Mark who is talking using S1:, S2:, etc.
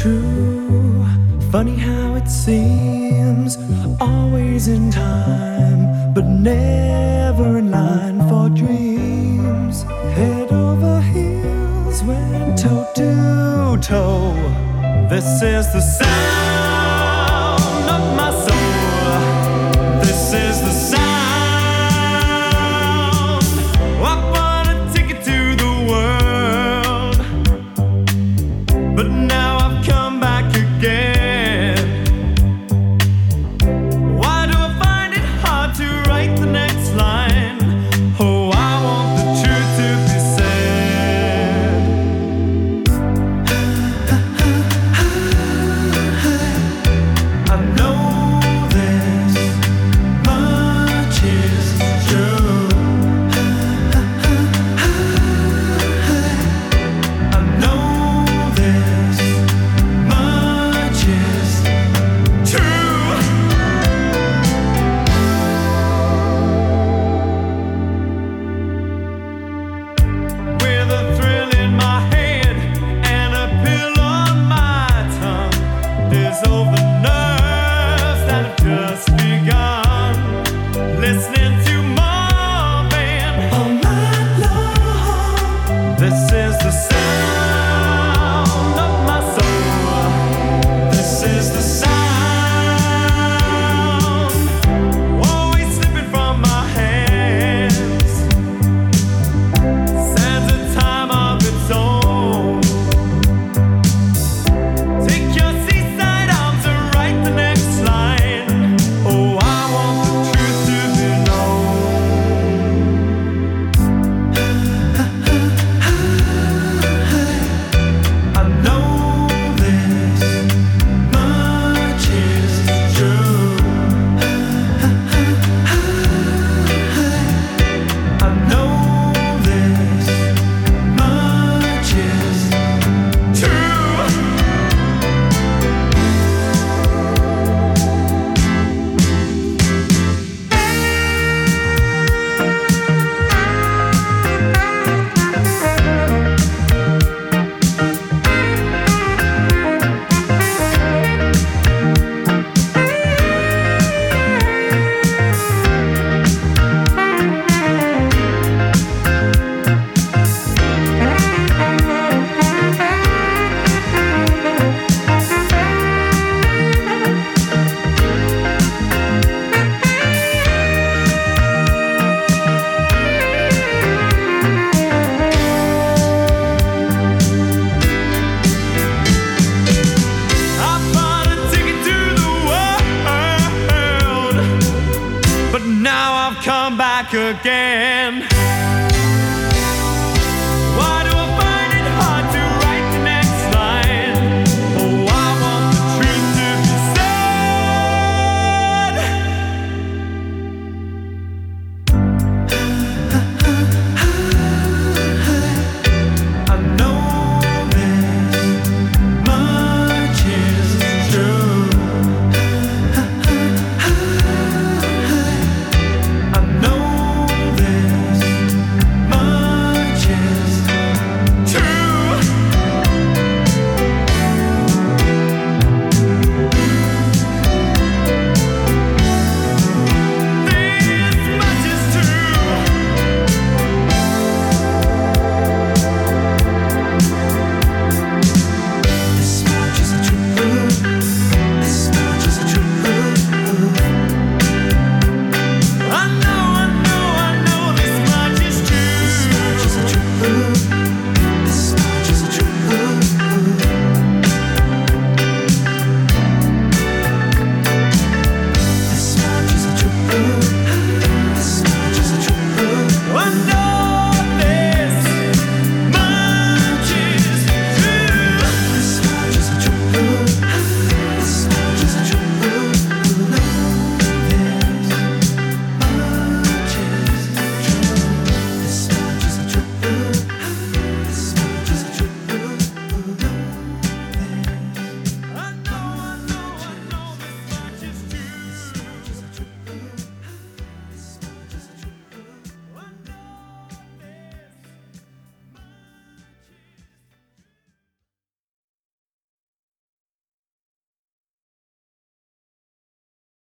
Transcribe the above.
S1: true. Funny how it seems, always in time, but never in line for dreams. Head over heels, went toe to toe. This is the sound of my soul. This is the sound. I wanna take it to the world, but now I've come back again. Why do I find it hard to write the next line? Oh, I want the truth to be said. I know this much is true. I know this much is true. With a thrill in my head and a pill on my tongue, dissolve the nerves that have just begun. Listening to Marvin all night long. This is the sound of my soul. This is the sound, always slipping from my hands. Sands a time of its own. Take your seaside arms and write the next line. Oh, I want the truth to be known. I know this much is true. I know this much is true. I bought a ticket to the world, but now I've come back again.